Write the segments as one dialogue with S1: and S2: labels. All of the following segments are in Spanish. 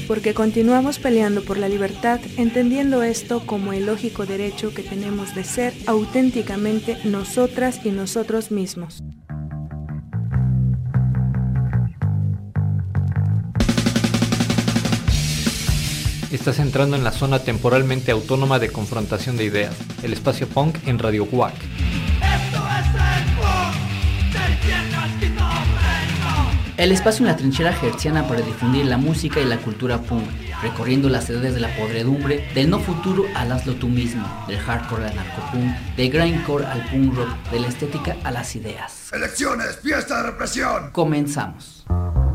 S1: porque continuamos peleando por la libertad, entendiendo esto como el lógico derecho que tenemos de ser auténticamente nosotras y nosotros mismos.
S2: Estás entrando en la zona temporalmente autónoma de confrontación de ideas, el espacio punk en Radio WAC.
S3: El espacio en la trinchera hertziana para difundir la música y la cultura punk, recorriendo las edades de la podredumbre, del no futuro al hazlo tú mismo, del hardcore al narcopunk, del grindcore al punk rock, de la estética a las ideas.
S4: ¡Elecciones! ¡Fiesta de represión!
S3: Comenzamos.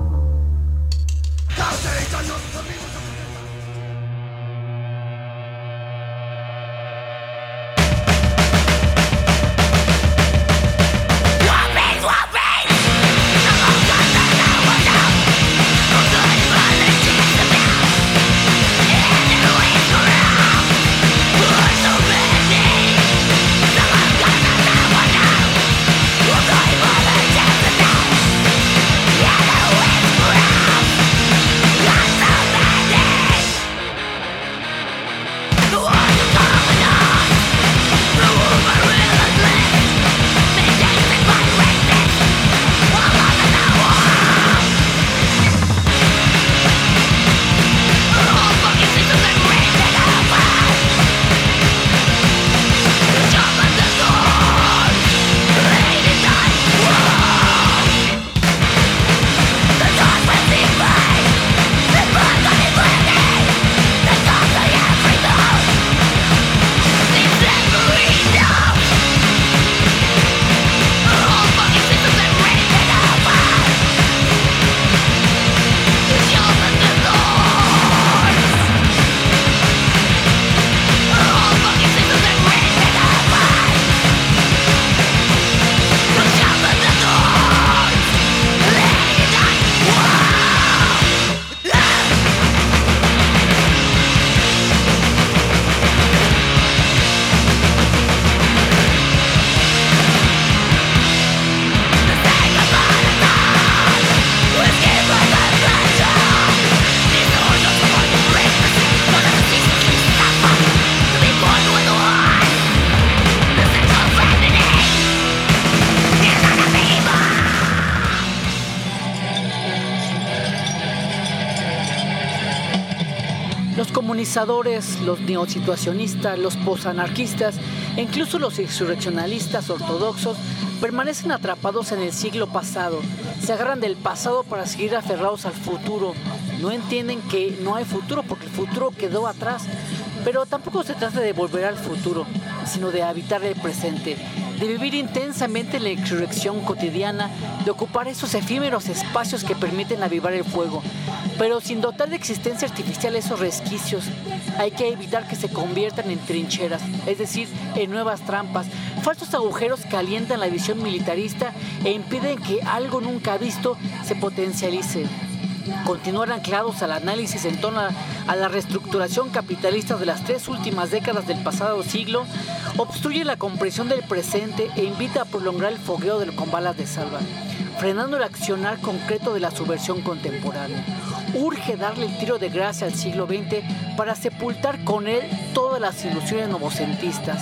S5: Los neosituacionistas, los posanarquistas e incluso los insurreccionalistas ortodoxos permanecen atrapados en el siglo pasado. Se agarran del pasado para seguir aferrados al futuro. No entienden que no hay futuro porque el futuro quedó atrás. Pero tampoco se trata de volver al futuro, sino de habitar el presente, de vivir intensamente la insurrección cotidiana, de ocupar esos efímeros espacios que permiten avivar el fuego, pero sin dotar de existencia artificial esos resquicios. Hay que evitar que se conviertan en trincheras, es decir, en nuevas trampas, falsos agujeros que alientan la visión militarista e impiden que algo nunca visto se potencialice. Continuar anclados al análisis en torno a la reestructuración capitalista de las 3 últimas décadas del pasado siglo obstruye la comprensión del presente e invita a prolongar el fogueo con balas de salva, frenando el accionar concreto de la subversión contemporánea. Urge darle el tiro de gracia al siglo XX para sepultar con él todas las ilusiones novocentistas.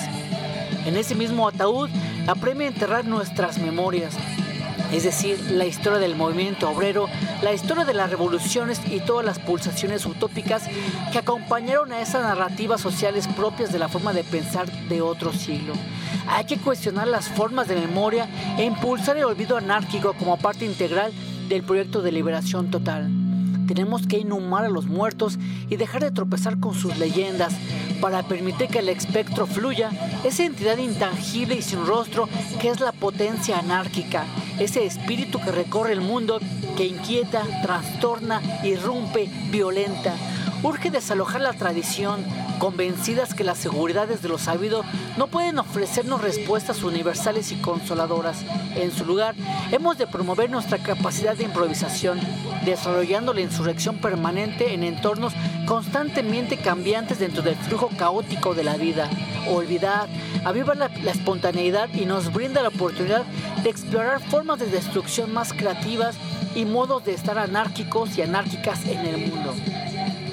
S5: En ese mismo ataúd apremia enterrar nuestras memorias, es decir, la historia del movimiento obrero, la historia de las revoluciones y todas las pulsaciones utópicas que acompañaron a esas narrativas sociales propias de la forma de pensar de otro siglo. Hay que cuestionar las formas de memoria e impulsar el olvido anárquico como parte integral del proyecto de liberación total. Tenemos que inhumar a los muertos y dejar de tropezar con sus leyendas para permitir que el espectro fluya, esa entidad intangible y sin rostro que es la potencia anárquica, ese espíritu que recorre el mundo, que inquieta, trastorna, irrumpe, violenta. Urge desalojar la tradición, convencidas que las seguridades de lo sabido no pueden ofrecernos respuestas universales y consoladoras. En su lugar, hemos de promover nuestra capacidad de improvisación, desarrollando la insurrección permanente en entornos constantemente cambiantes dentro del flujo caótico de la vida. Olvidad, aviva la espontaneidad y nos brinda la oportunidad de explorar formas de destrucción más creativas y modos de estar anárquicos y anárquicas en el mundo.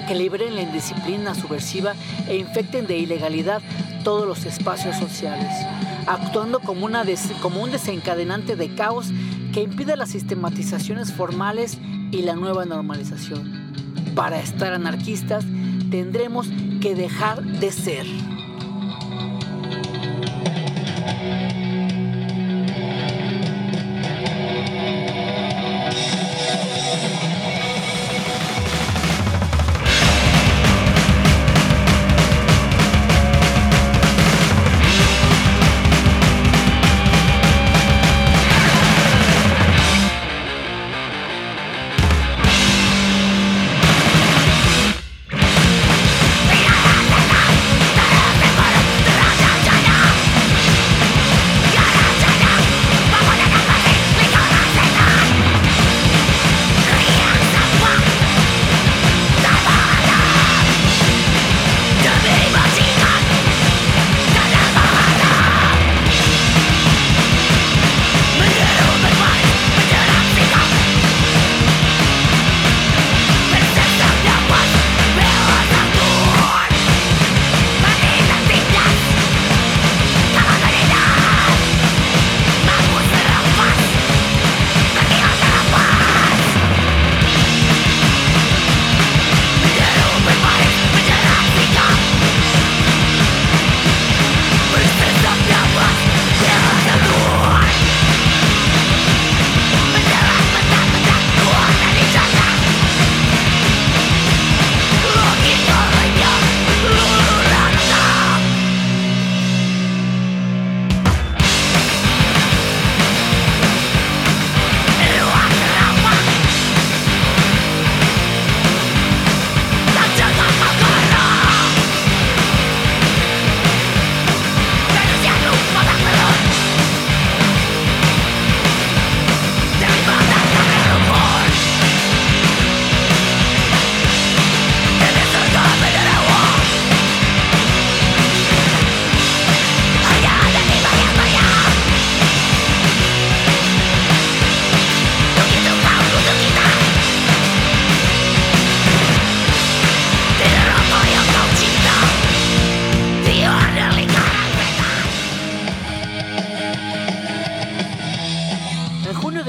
S5: que liberen la indisciplina subversiva e infecten de ilegalidad todos los espacios sociales, actuando como un desencadenante de caos que impida las sistematizaciones formales y la nueva normalización. Para estar anarquistas, tendremos que dejar de ser. De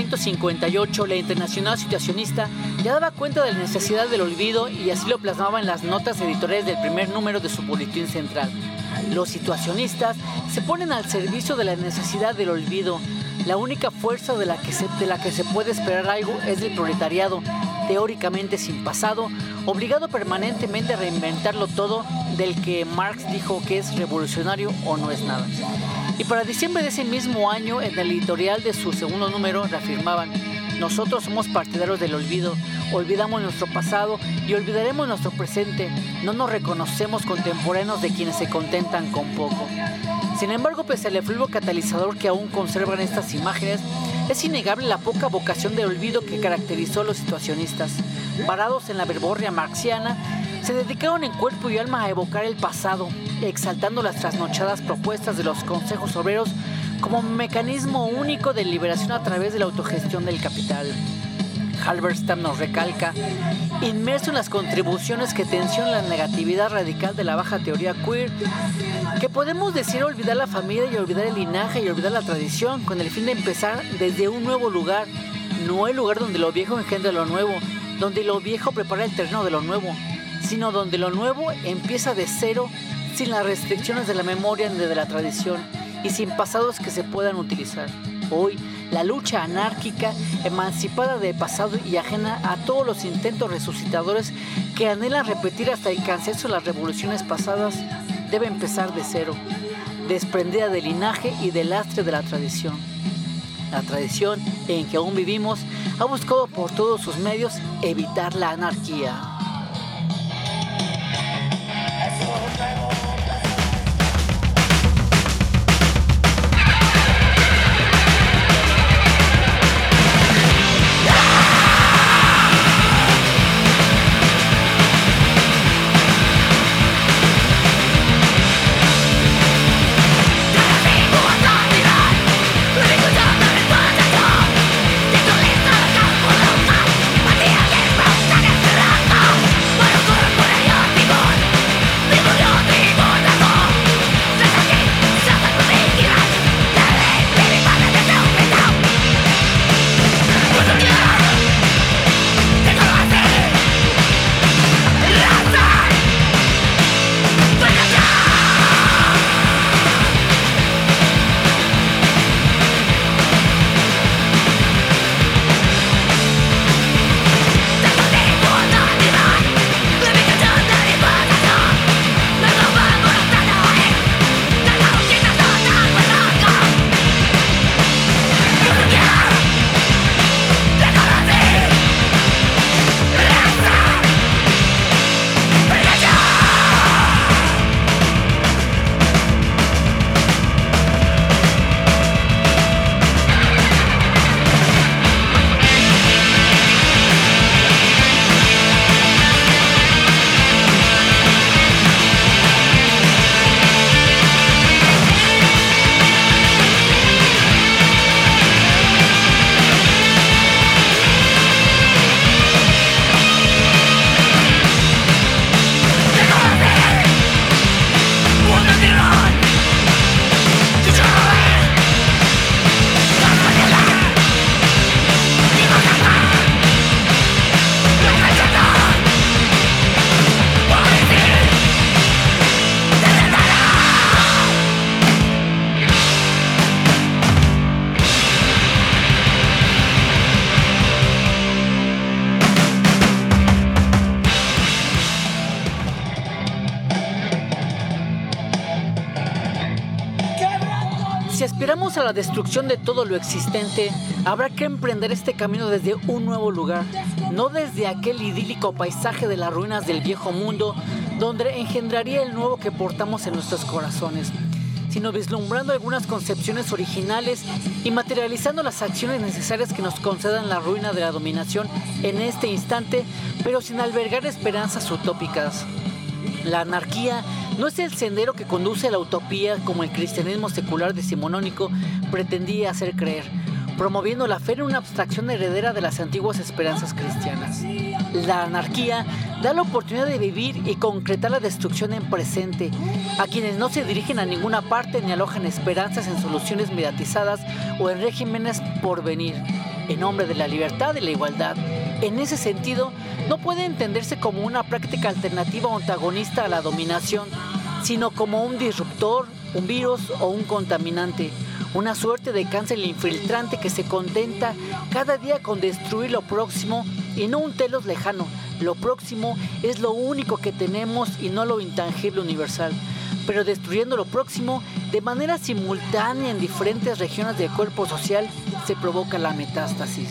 S5: 1958, la Internacional Situacionista ya daba cuenta de la necesidad del olvido y así lo plasmaba en las notas editoriales del primer número de su boletín central. Los situacionistas se ponen al servicio de la necesidad del olvido. La única fuerza de la que se puede esperar algo es del proletariado, teóricamente sin pasado, obligado permanentemente a reinventarlo todo, del que Marx dijo que es revolucionario o no es nada. Y para diciembre de ese mismo año, en el editorial de su segundo número, reafirmaban: nosotros somos partidarios del olvido, olvidamos nuestro pasado y olvidaremos nuestro presente, no nos reconocemos contemporáneos de quienes se contentan con poco. Sin embargo, pese al efluvo catalizador que aún conservan estas imágenes, es innegable la poca vocación de olvido que caracterizó a los situacionistas. Parados en la verborrea marxiana, se dedicaron en cuerpo y alma a evocar el pasado, exaltando las trasnochadas propuestas de los consejos obreros como mecanismo único de liberación a través de la autogestión del capital. Halberstam nos recalca: inmerso en las contribuciones que tensionan la negatividad radical de la baja teoría queer, que podemos decir olvidar la familia y olvidar el linaje y olvidar la tradición, con el fin de empezar desde un nuevo lugar, no el lugar donde lo viejo engendra lo nuevo, donde lo viejo prepara el terreno de lo nuevo, sino donde lo nuevo empieza de cero, sin las restricciones de la memoria ni de la tradición, y sin pasados que se puedan utilizar. Hoy, la lucha anárquica, emancipada del pasado y ajena a todos los intentos resucitadores que anhelan repetir hasta el cansancio las revoluciones pasadas, debe empezar de cero, desprendida del linaje y del lastre de la tradición. La tradición en que aún vivimos ha buscado por todos sus medios evitar la anarquía.
S6: Go!
S5: aspiramos a la destrucción de todo lo existente, habrá que emprender este camino desde un nuevo lugar, no desde aquel idílico paisaje de las ruinas del viejo mundo, donde engendraría el nuevo que portamos en nuestros corazones, sino vislumbrando algunas concepciones originales y materializando las acciones necesarias que nos concedan la ruina de la dominación en este instante, pero sin albergar esperanzas utópicas. La anarquía no es el sendero que conduce a la utopía como el cristianismo secular decimonónico pretendía hacer creer, promoviendo la fe en una abstracción heredera de las antiguas esperanzas cristianas. La anarquía da la oportunidad de vivir y concretar la destrucción en presente, a quienes no se dirigen a ninguna parte ni alojan esperanzas en soluciones mediatizadas o en regímenes por venir, en nombre de la libertad y la igualdad. En ese sentido, no puede entenderse como una práctica alternativa o antagonista a la dominación, sino como un disruptor, un virus o un contaminante, una suerte de cáncer infiltrante que se contenta cada día con destruir lo próximo y no un telos lejano. Lo próximo es lo único que tenemos y no lo intangible universal, pero destruyendo lo próximo de manera simultánea en diferentes regiones del cuerpo social se provoca la metástasis.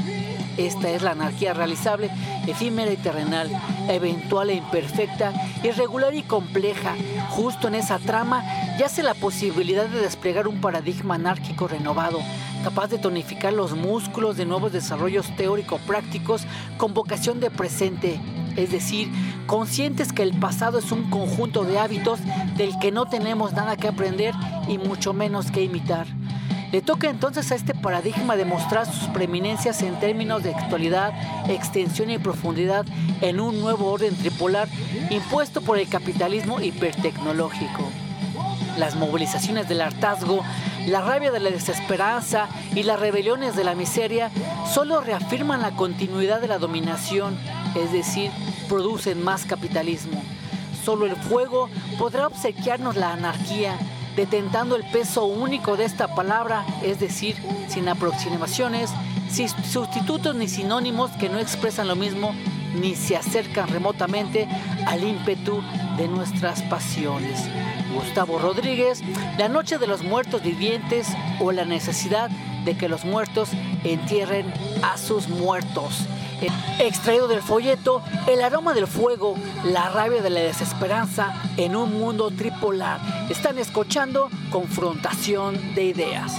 S5: Esta es la anarquía realizable, efímera y terrenal, eventual e imperfecta, irregular y compleja. Justo en esa trama yace la posibilidad de desplegar un paradigma anárquico renovado, capaz de tonificar los músculos de nuevos desarrollos teórico-prácticos con vocación de presente, es decir, conscientes que el pasado es un conjunto de hábitos del que no tenemos nada que aprender y mucho menos que imitar. Le toca entonces a este paradigma demostrar sus preeminencias en términos de actualidad, extensión y profundidad en un nuevo orden tripolar impuesto por el capitalismo hipertecnológico. Las movilizaciones del hartazgo, la rabia de la desesperanza y las rebeliones de la miseria solo reafirman la continuidad de la dominación, es decir, producen más capitalismo. Solo el fuego podrá obsequiarnos la anarquía, detentando el peso único de esta palabra, es decir, sin aproximaciones, sin sustitutos ni sinónimos que no expresan lo mismo ni se acercan remotamente al ímpetu de nuestras pasiones. Gustavo Rodríguez, La noche de los muertos vivientes o la necesidad de que los muertos entierren a sus muertos. Extraído del folleto El aroma del fuego, la rabia de la desesperanza en un mundo tripolar. Están escuchando Confrontación de Ideas.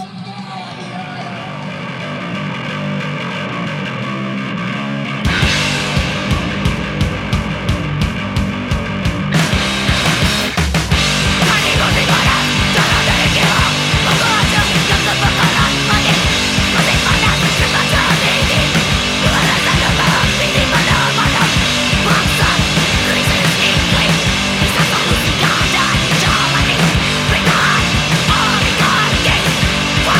S6: Wow!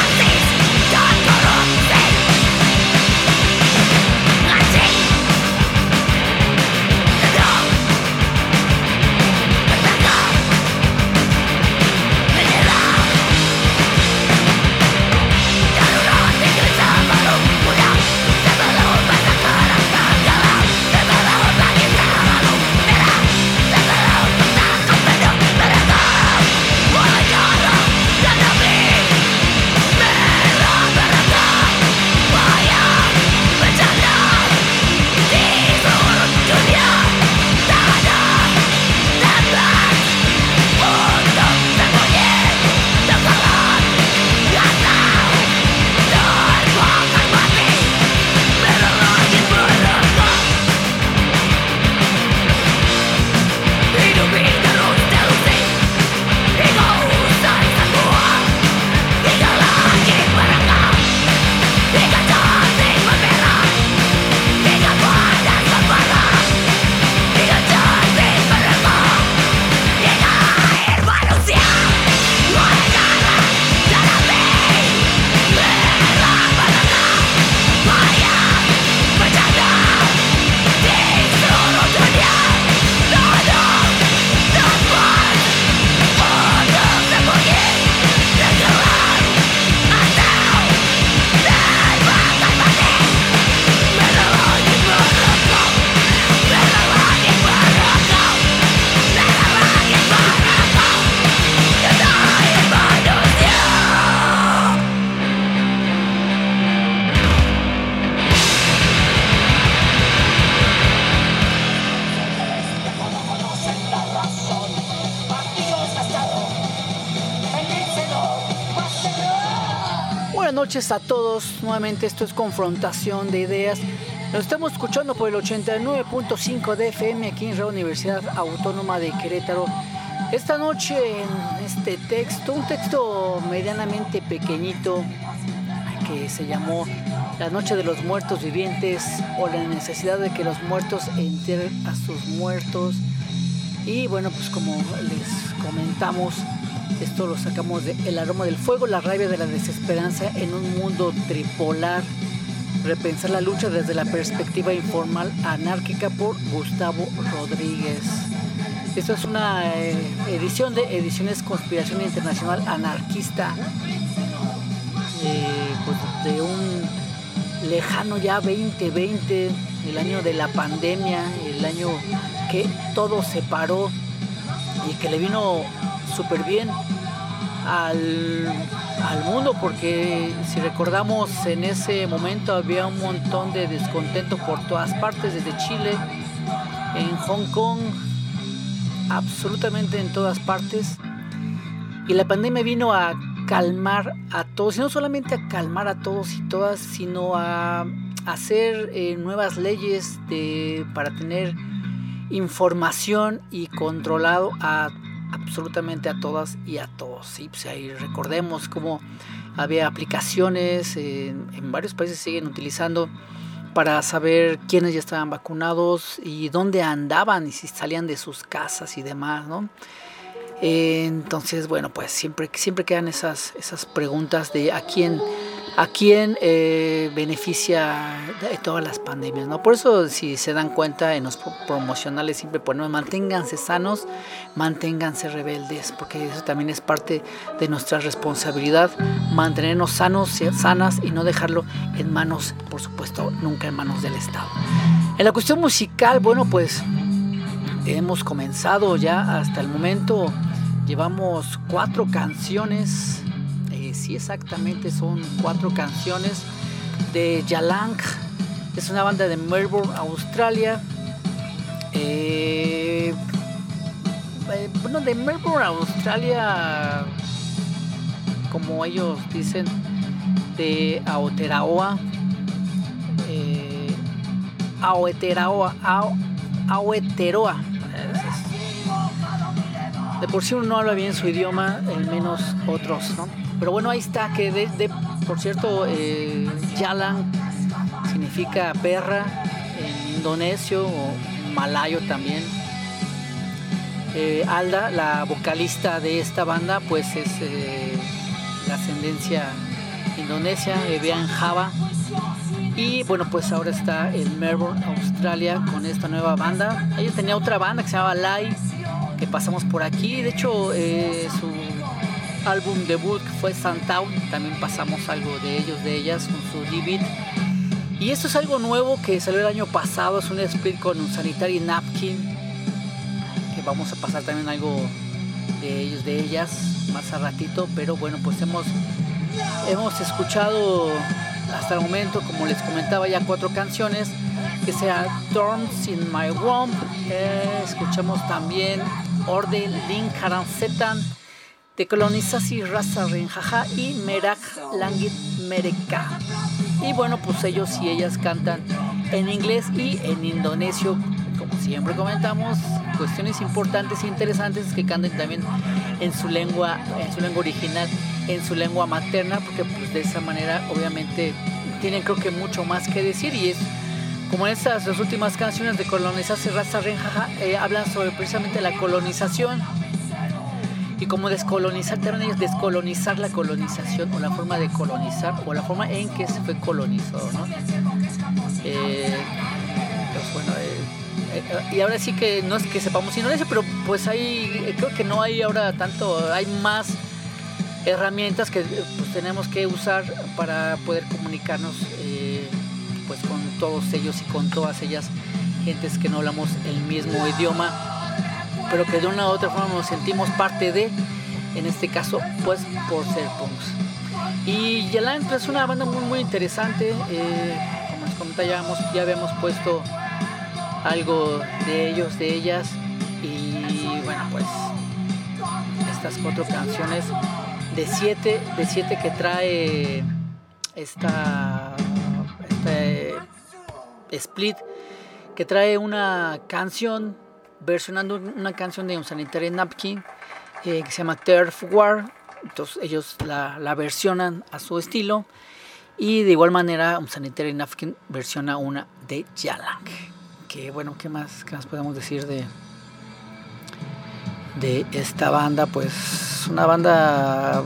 S5: noches a todos. Nuevamente esto es Confrontación de Ideas. Nos estamos escuchando por el 89.5 de FM aquí en Radio Universidad Autónoma de Querétaro. Esta noche en este texto, un texto medianamente pequeñito que se llamó La Noche de los Muertos Vivientes o la necesidad de que los muertos entierren a sus muertos. Y bueno, pues como les comentamos, esto lo sacamos de El aroma del fuego, la rabia de la desesperanza en un mundo tripolar. Repensar la lucha desde la perspectiva informal anárquica por Gustavo Rodríguez. Esto es una edición de Ediciones Conspiración Internacional Anarquista, pues de un lejano ya 2020, el año de la pandemia, el año que todo se paró y que le vino súper bien al mundo, porque si recordamos en ese momento había un montón de descontento por todas partes, desde Chile, en Hong Kong, absolutamente en todas partes, y la pandemia vino a calmar a todos, y no solamente a calmar a todos y todas, sino a hacer nuevas leyes para tener información y controlado absolutamente a todas y a todos. Sí, pues ahí recordemos cómo había aplicaciones en varios países siguen utilizando para saber quiénes ya estaban vacunados y dónde andaban y si salían de sus casas y demás, ¿no? Entonces, bueno, pues siempre quedan esas preguntas de a quién beneficia de todas las pandemias, ¿no? Por eso, si se dan cuenta, en los promocionales siempre ponemos manténganse sanos, manténganse rebeldes, porque eso también es parte de nuestra responsabilidad, mantenernos sanos, sanas y no dejarlo en manos, por supuesto, nunca en manos del Estado. En la cuestión musical, bueno, pues hemos comenzado ya hasta el momento, llevamos 4 canciones. Sí, exactamente, son 4 canciones de Yalang. Es una banda de Melbourne, Australia. Bueno, de Melbourne, Australia, como ellos dicen, de Aotearoa. Aotearoa. De por sí uno no habla bien su idioma, al menos otros, ¿no? Pero bueno, ahí está, que por cierto, Yalang significa perra en indonesio o malayo también. Alda, la vocalista de esta banda, pues es de ascendencia indonesia, vivía en Java. Y bueno, pues ahora está en Melbourne, Australia, con esta nueva banda. Ella tenía otra banda que se llamaba Lai, que pasamos por aquí. De hecho, su álbum debut fue Suntown, también pasamos algo de ellos, de ellas, con su debut. Y esto es algo nuevo que salió el año pasado, es un split con un Sanitary Napkin, que vamos a pasar también algo de ellos, de ellas, más a ratito. Pero bueno, pues hemos escuchado hasta el momento, como les comentaba, ya 4 canciones, que sea Thorns in My Womb. Escuchamos también Orden Linkaran Setan, Dekolonisasi Rasa Renjaja y Merak Langit Mereka. Y bueno, pues ellos y ellas cantan en inglés y en indonesio. Como siempre comentamos, cuestiones importantes e interesantes, que canten también en su lengua original, en su lengua materna, porque pues de esa manera obviamente tienen, creo que, mucho más que decir. Y es como en estas las últimas canciones de Colonizarse Raza Renjaja, hablan sobre precisamente la colonización y cómo descolonizar la colonización, o la forma de colonizar, o la forma en que se fue colonizado, ¿no? Pues bueno, y ahora sí que no es que sepamos indonesio, pero pues creo que no hay ahora tanto, hay más herramientas que pues tenemos que usar para poder comunicarnos pues con todos ellos y con todas ellas, gentes que no hablamos el mismo idioma, pero que de una u otra forma nos sentimos parte de, en este caso, pues por ser punks. Y Yalang es una banda muy muy interesante. Como les comentaba, ya habíamos puesto algo de ellos, de ellas, y bueno, pues estas 4 canciones de 7 que trae este split que trae una canción versionando una canción de Unsanitary Napkin que se llama Turf War. Entonces ellos la versionan a su estilo, y de igual manera Unsanitary Napkin versiona una de Jalang. Que bueno, ¿qué más podemos decir de esta banda? Pues una banda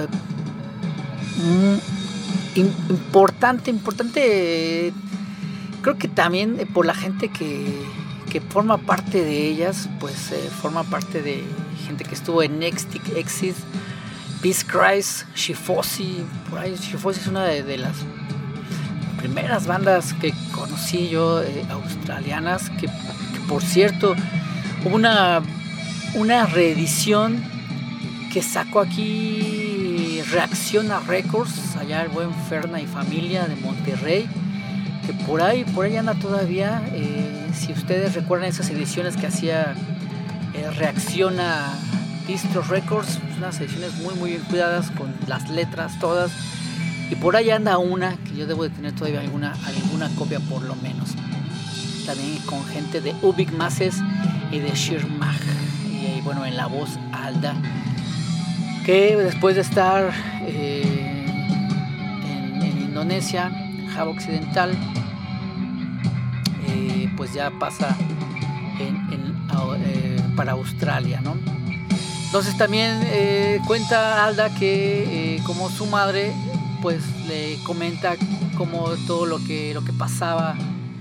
S5: importante, creo que también por la gente que forma parte de ellas, pues forma parte de gente que estuvo en Exit, Peace Christ, Shifosi. Por ahí Shifosi es una de las primeras bandas que conocí yo, australianas, que por cierto hubo una reedición que sacó aquí Reacciona Records, allá el buen Ferna y familia de Monterrey, que por ahí anda todavía. Si ustedes recuerdan esas ediciones que hacía Reacciona Distro Records, unas ediciones muy muy bien cuidadas, con las letras todas, y por ahí anda una que yo debo de tener todavía alguna copia por lo menos, también con gente de Ubik Masses y de Shirmag, y bueno, en la voz Alda, que después de estar en Indonesia, Java Occidental, pues ya pasa para Australia, ¿no? Entonces también cuenta Alda que como su madre pues le comenta como todo lo que pasaba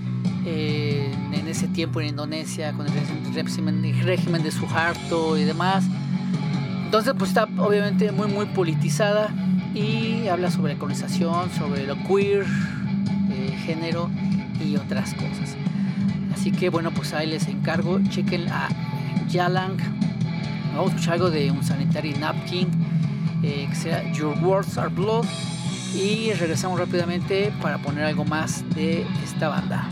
S5: en ese tiempo en Indonesia con el régimen de Suharto y demás. Entonces pues está obviamente muy muy politizada, y habla sobre la colonización, sobre lo queer, género y otras cosas. Así que bueno, pues ahí les encargo, chequen a Jalang. Vamos a escuchar algo de Unsanitary Napkin, que será Your Words Are Blood, y regresamos rápidamente para poner algo más de esta banda.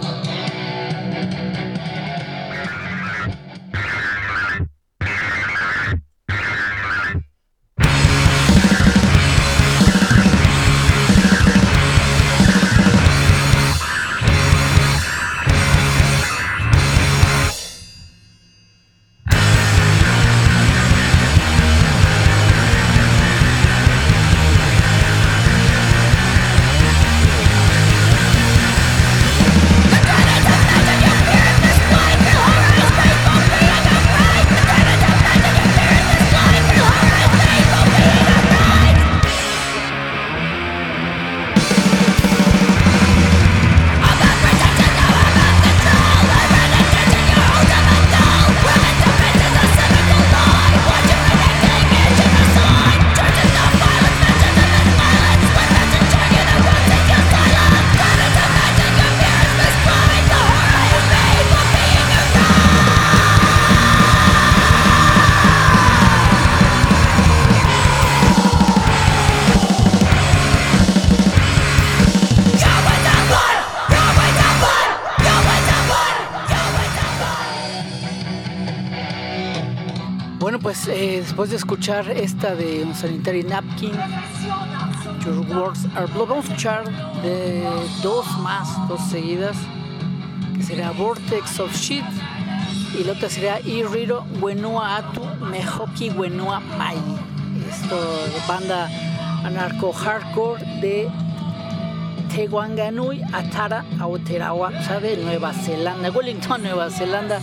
S5: Después de escuchar esta de Unsanitary Napkin, Your Words Are Blood, vamos a escuchar de dos seguidas, que será Vortex of Shit, y la otra será Irriro Wenua Atu Mehoki Wenua Mai. Esto de banda anarco-hardcore de Te Wanganui Atara Aotearoa, o sea, de Nueva Zelanda, Wellington, Nueva Zelanda.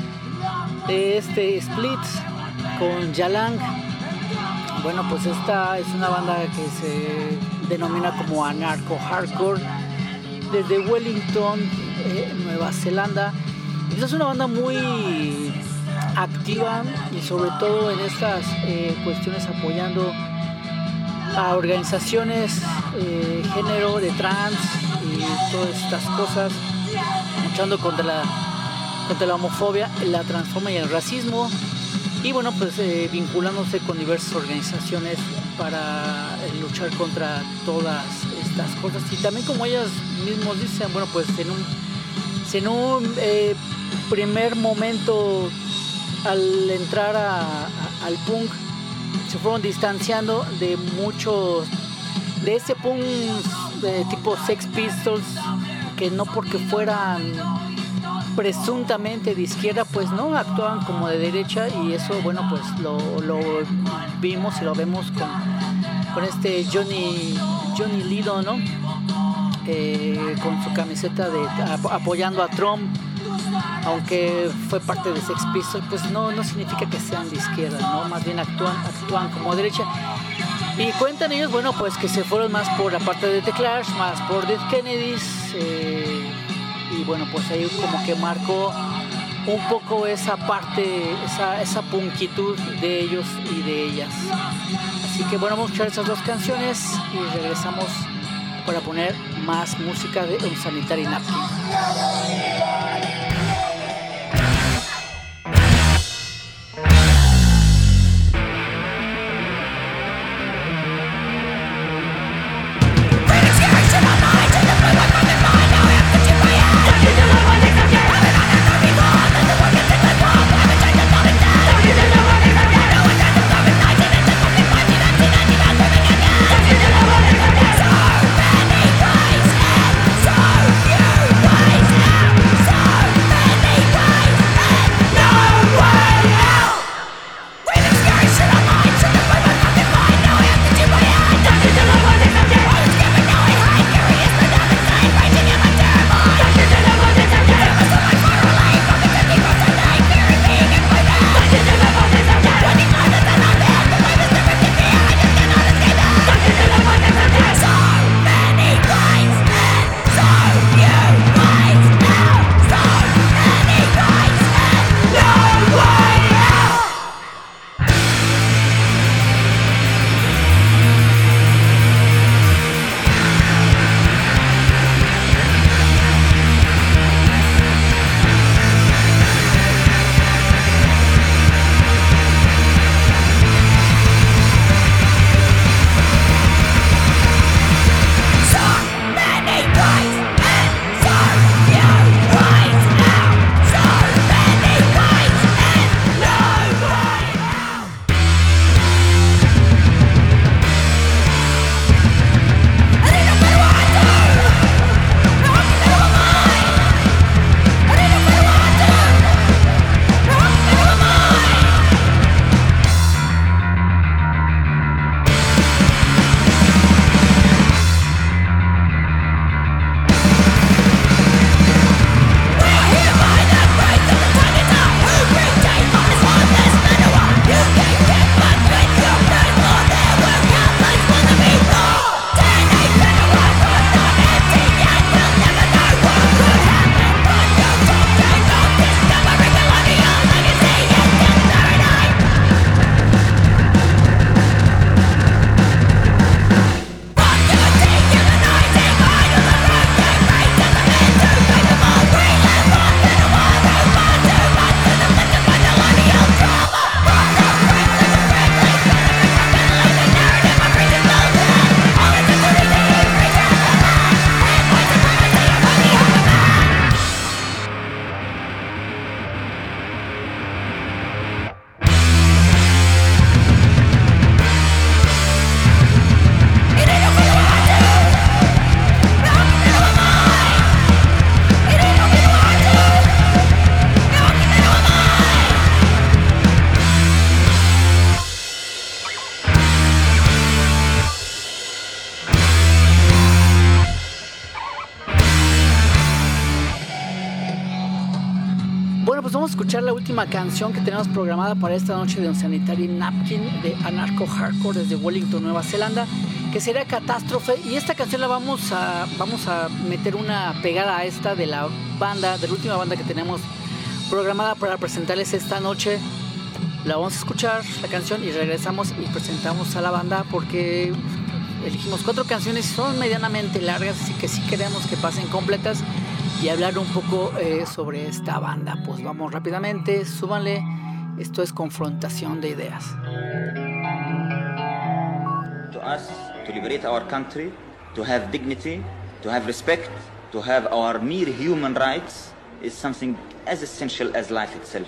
S5: De este split con Jalang, bueno, pues esta es una banda que se denomina como anarco-hardcore desde Wellington, Nueva Zelanda. Esta es una banda muy activa, y sobre todo en estas cuestiones apoyando a organizaciones género de trans y todas estas cosas, luchando contra la homofobia, la transfobia y el racismo. Y bueno, pues vinculándose con diversas organizaciones para luchar contra todas estas cosas. Y también, como ellas mismos dicen, bueno, pues en un primer momento, al entrar al punk, se fueron distanciando de muchos de ese punk de tipo Sex Pistols, que no porque fueran presuntamente de izquierda, pues no, actuaban como de derecha, y eso, bueno, pues lo vimos y lo vemos con este Johnny Lido, ¿no? Con su camiseta apoyando a Trump, aunque fue parte de Sex Pistols, pues no significa que sean de izquierda, ¿no? Más bien actúan como derecha. Y cuentan ellos, bueno, pues que se fueron más por la parte de The Clash, más por Dead Kennedys, y bueno, pues ahí como que marcó un poco esa parte, esa punkitud de ellos y de ellas. Así que bueno, vamos a escuchar esas dos canciones y regresamos para poner más música de Unsanitary Napkin. Vamos a escuchar la última canción que tenemos programada para esta noche de Unsanitary Napkin de Anarcho Hardcore desde Wellington, Nueva Zelanda, que sería Catástrofe. Y esta canción la vamos a meter una pegada a esta de la última banda que tenemos programada para presentarles esta noche. La vamos a escuchar, la canción, y regresamos y presentamos a la banda porque elegimos 4 canciones, son medianamente largas, así que sí queremos que pasen completas y hablar un poco sobre esta banda. Pues vamos rápidamente, súbanle. Esto es Confrontación de Ideas.
S6: To us, to liberate our country, to have dignity, to have respect, to have our mere human rights is something as essential as life itself.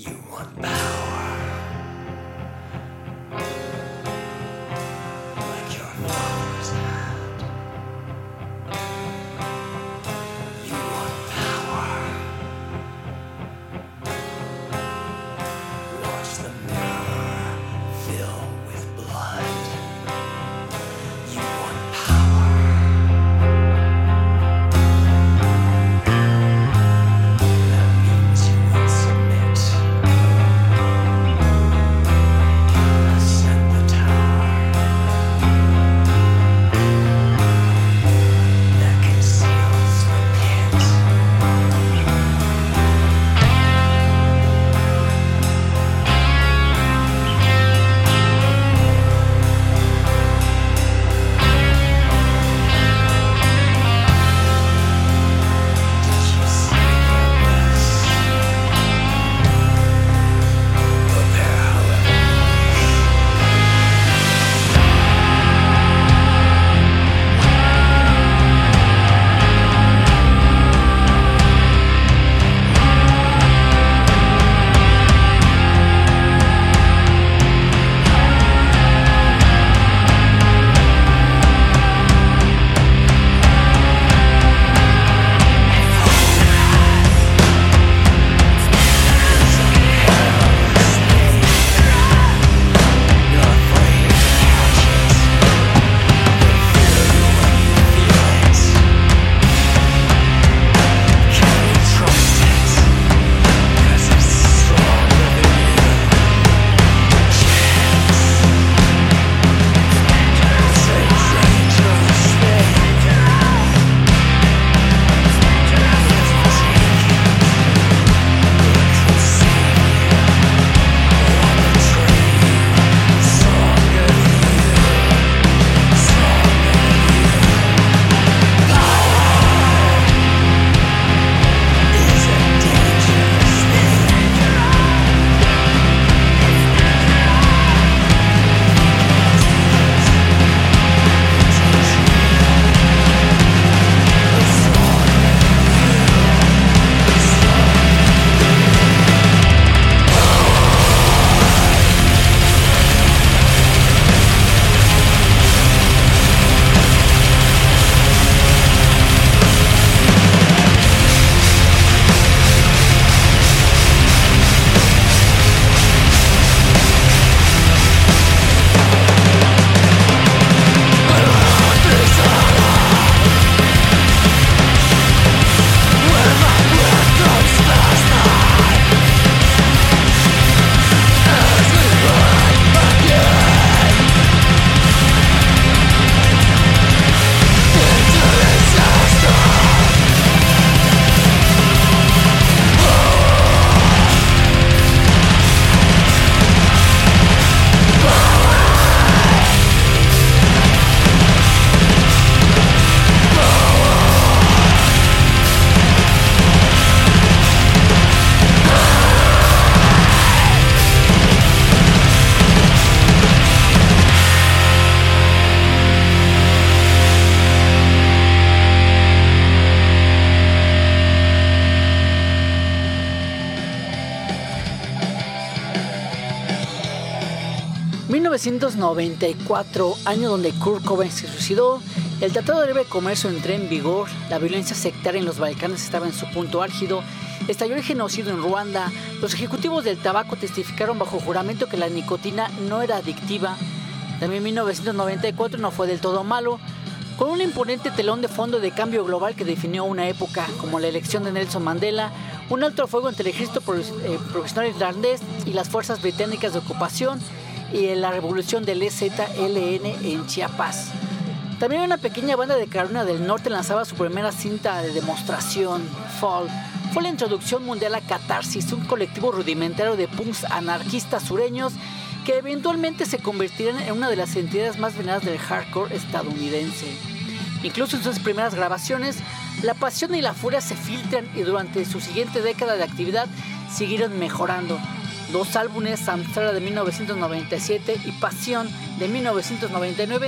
S5: 1994, año donde Kurt Cobain se suicidó, el Tratado de Libre Comercio entró en vigor, la violencia sectaria en los Balcanes estaba en su punto álgido, estalló el genocidio en Ruanda, los ejecutivos del tabaco testificaron bajo juramento que la nicotina no era adictiva. También 1994 no fue del todo malo, con un imponente telón de fondo de cambio global que definió una época, como la elección de Nelson Mandela, un alto fuego entre el ejército profesional irlandés y las fuerzas británicas de ocupación, y la revolución del EZLN en Chiapas. También una pequeña banda de Carolina del Norte lanzaba su primera cinta de demostración, Fall. Fue la introducción mundial a Catarsis, un colectivo rudimentario de punks anarquistas sureños que eventualmente se convertirían en una de las entidades más veneradas del hardcore estadounidense. Incluso en sus primeras grabaciones, la pasión y la furia se filtran y durante su siguiente década de actividad siguieron mejorando. 2 álbumes, Samsara de 1997 y Pasión de 1999,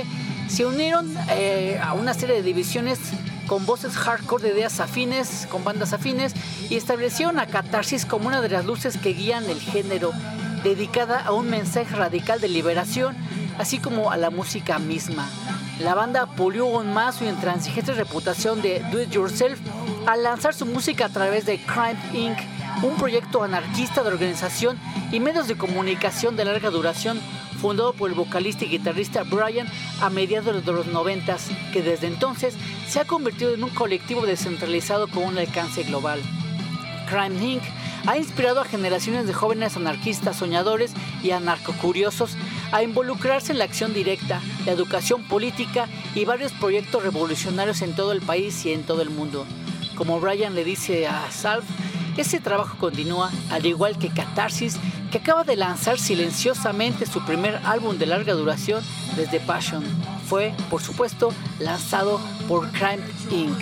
S5: se unieron a una serie de divisiones con voces hardcore de ideas afines, con bandas afines, y establecieron a Catarsis como una de las luces que guían el género, dedicada a un mensaje radical de liberación, así como a la música misma. La banda pulió aún más su intransigente reputación de do it yourself al lanzar su música a través de Crime Inc., un proyecto anarquista de organización y medios de comunicación de larga duración fundado por el vocalista y guitarrista Brian a mediados de los 90, que desde entonces se ha convertido en un colectivo descentralizado con un alcance global. Crime Inc. ha inspirado a generaciones de jóvenes anarquistas soñadores y anarcocuriosos a involucrarse en la acción directa, la educación política y varios proyectos revolucionarios en todo el país y en todo el mundo. Como Brian le dice a Salve, ese trabajo continúa, al igual que Catarsis, que acaba de lanzar silenciosamente su primer álbum de larga duración desde Passion. Fue, por supuesto, lanzado por Crime Inc.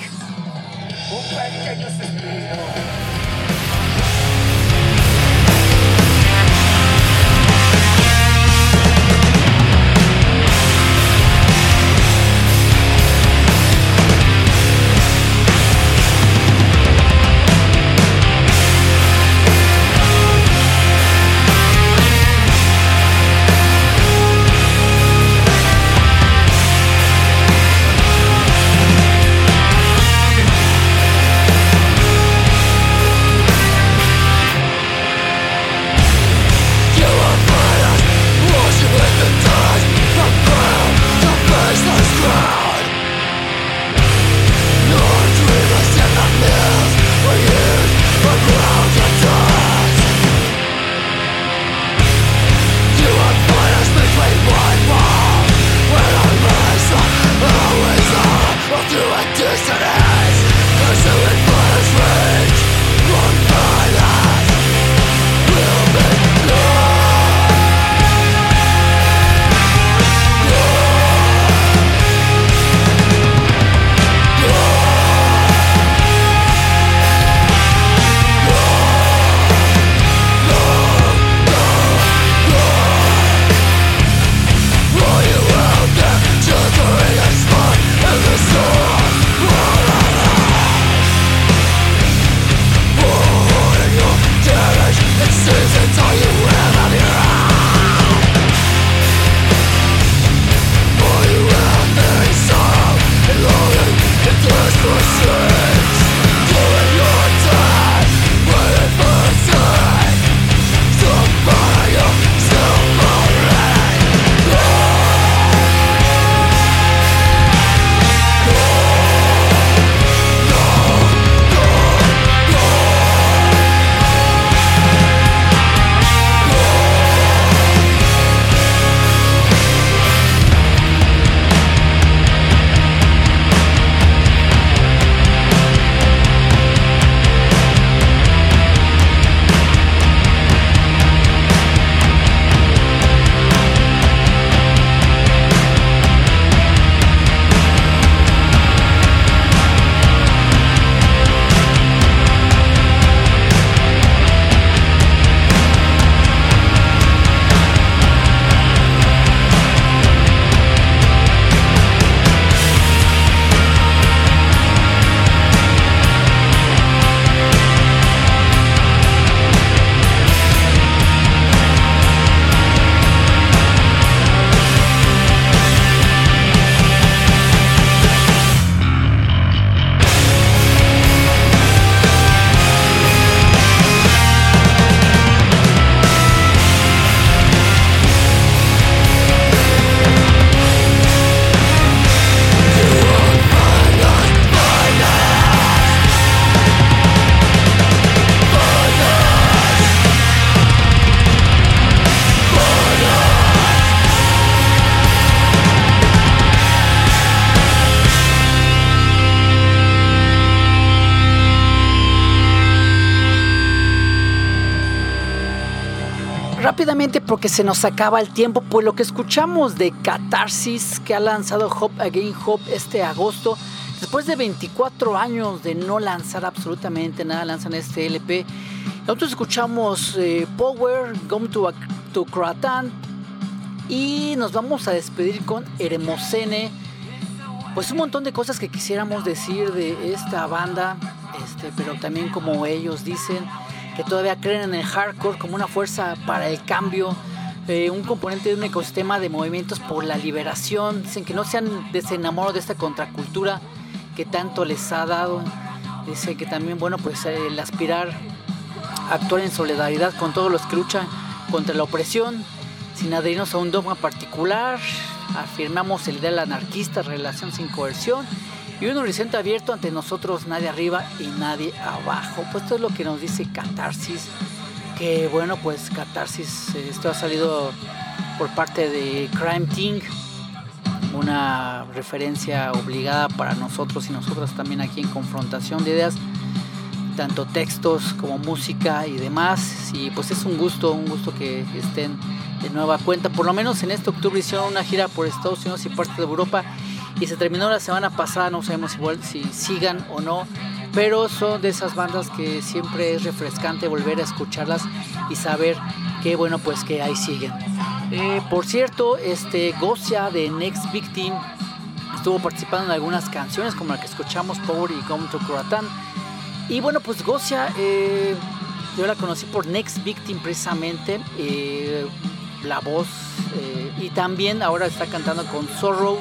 S5: Rápidamente, porque se nos acaba el tiempo, pues lo que escuchamos de Catarsis, que ha lanzado Hope Again Hope este agosto, después de 24 años de no lanzar absolutamente nada, lanzan este LP. Nosotros escuchamos Power, Come to Croatan Y nos vamos a despedir con Hermosene. Pues un montón de cosas que quisiéramos decir de esta banda, pero también como ellos dicen, que todavía creen en el hardcore como una fuerza para el cambio, un componente de un ecosistema de movimientos por la liberación. Dicen que no se han desenamorado de esta contracultura que tanto les ha dado. Dicen que también, bueno, pues el aspirar a actuar en solidaridad con todos los que luchan contra la opresión, sin adherirnos a un dogma particular. Afirmamos el ideal anarquista, relación sin coerción y un horizonte abierto ante nosotros, nadie arriba y nadie abajo. Pues esto es lo que nos dice Catarsis, que bueno, pues Catarsis, esto ha salido por parte de Crime Team, una referencia obligada para nosotros y nosotras también aquí en Confrontación de Ideas, tanto textos como música y demás. Y pues es un gusto que estén de nueva cuenta. Por lo menos en este octubre hicieron una gira por Estados Unidos y parte de Europa y se terminó la semana pasada. No sabemos igual si sigan o no, pero son de esas bandas que siempre es refrescante volver a escucharlas y saber que bueno, pues que ahí siguen. Por cierto, Gosia de Next Victim estuvo participando en algunas canciones como la que escuchamos, Power y Come to Kuratan. Y bueno, pues Gosia, yo la conocí por Next Victim precisamente, la voz, y también ahora está cantando con Sorrow,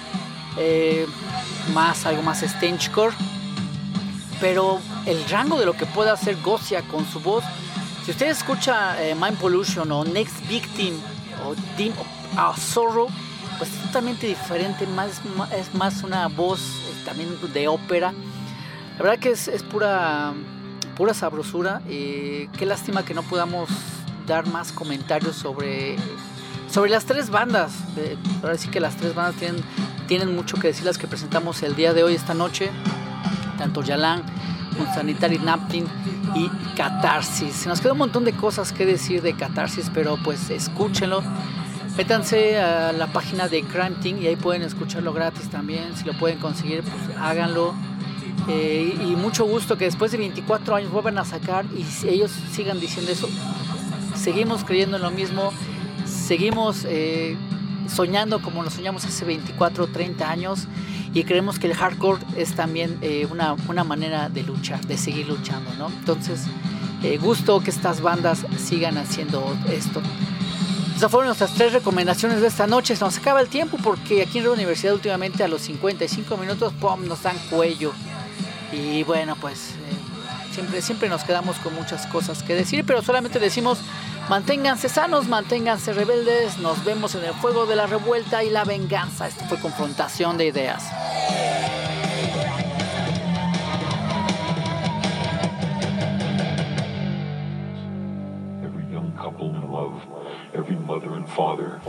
S5: algo más stagecore, pero el rango de lo que puede hacer Gosia con su voz, si usted escucha Mind Pollution o Next Victim o Dim of Sorrow, pues es totalmente diferente, es más una voz también de ópera. La verdad que es pura sabrosura. Qué lástima que no podamos dar más comentarios sobre las tres bandas. Ahora sí que las tres bandas tienen mucho que decir, las que presentamos el día de hoy, esta noche, tanto Yalan, Unsanitary Napkin y Catarsis. Se nos queda un montón de cosas que decir de Catarsis, pero pues escúchenlo. Métanse a la página de Crime Team y ahí pueden escucharlo gratis también. Si lo pueden conseguir, pues háganlo. Y mucho gusto que después de 24 años vuelvan a sacar y ellos sigan diciendo eso. Seguimos creyendo en lo mismo, seguimos soñando como lo soñamos hace 24 o 30 años, y creemos que el hardcore es también una manera de luchar, de seguir luchando, ¿no? Entonces, gusto que estas bandas sigan haciendo esto. Esas fueron nuestras 3 recomendaciones de esta noche. Se nos acaba el tiempo porque aquí en la universidad últimamente a los 55 minutos ¡pum!, nos dan cuello. Y bueno, pues siempre nos quedamos con muchas cosas que decir, pero solamente decimos: manténganse sanos, manténganse rebeldes, nos vemos en el fuego de la revuelta y la venganza. Esto fue Confrontación de Ideas.
S7: Every young couple in love, every mother and father.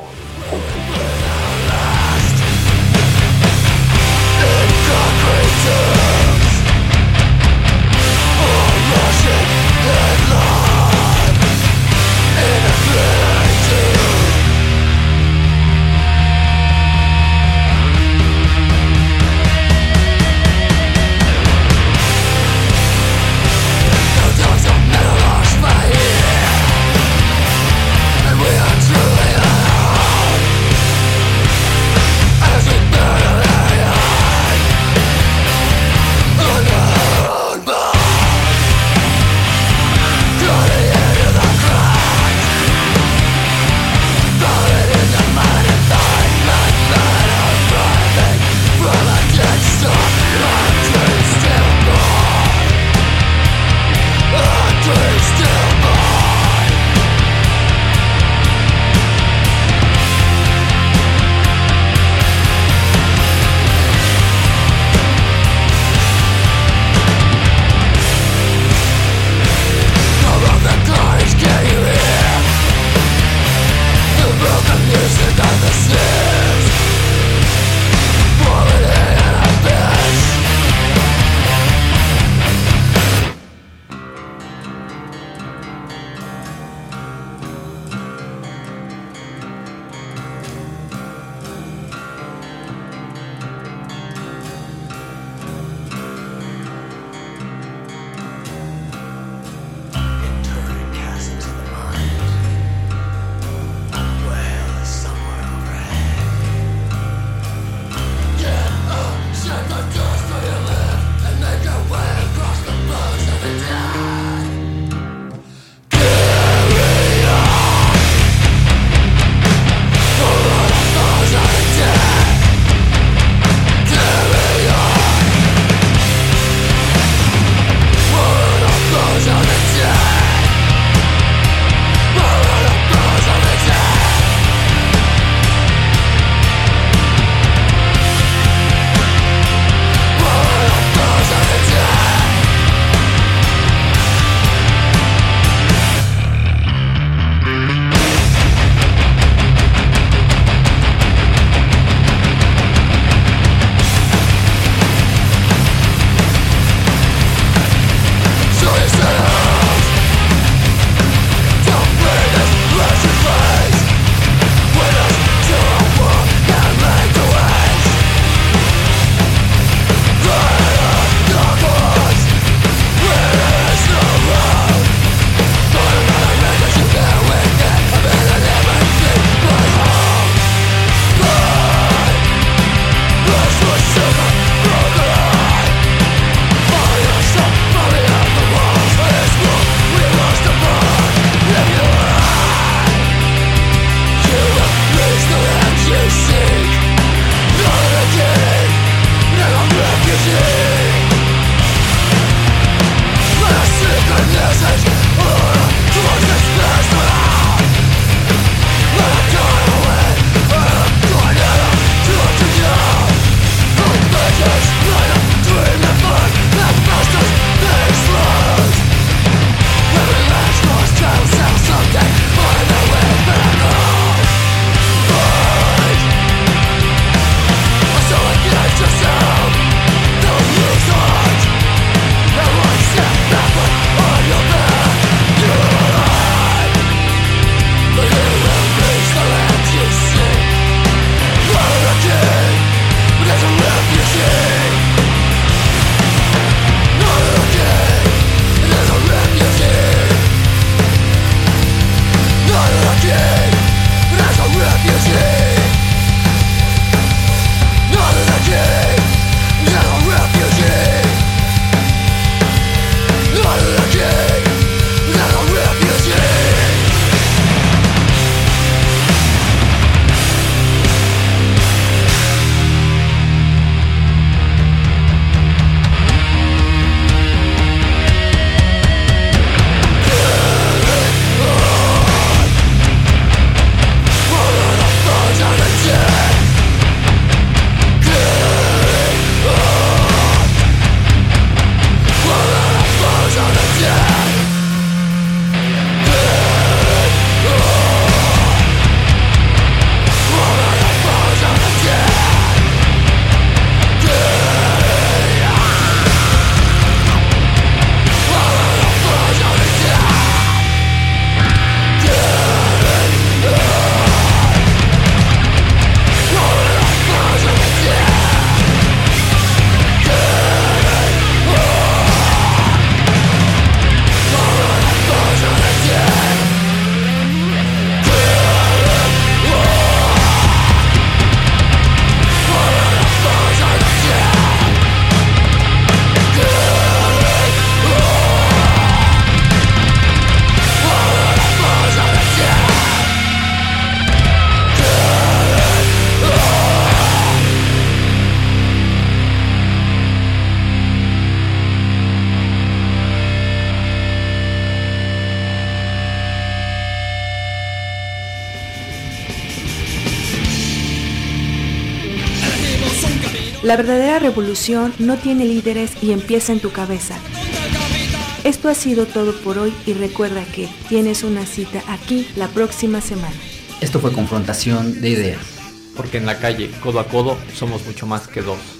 S1: La verdadera revolución no tiene líderes y empieza en tu cabeza. Esto ha sido todo por hoy y recuerda que tienes una cita aquí la próxima semana.
S3: Esto fue Confrontación de Ideas.
S2: Porque en la calle, codo a codo, somos mucho más que dos.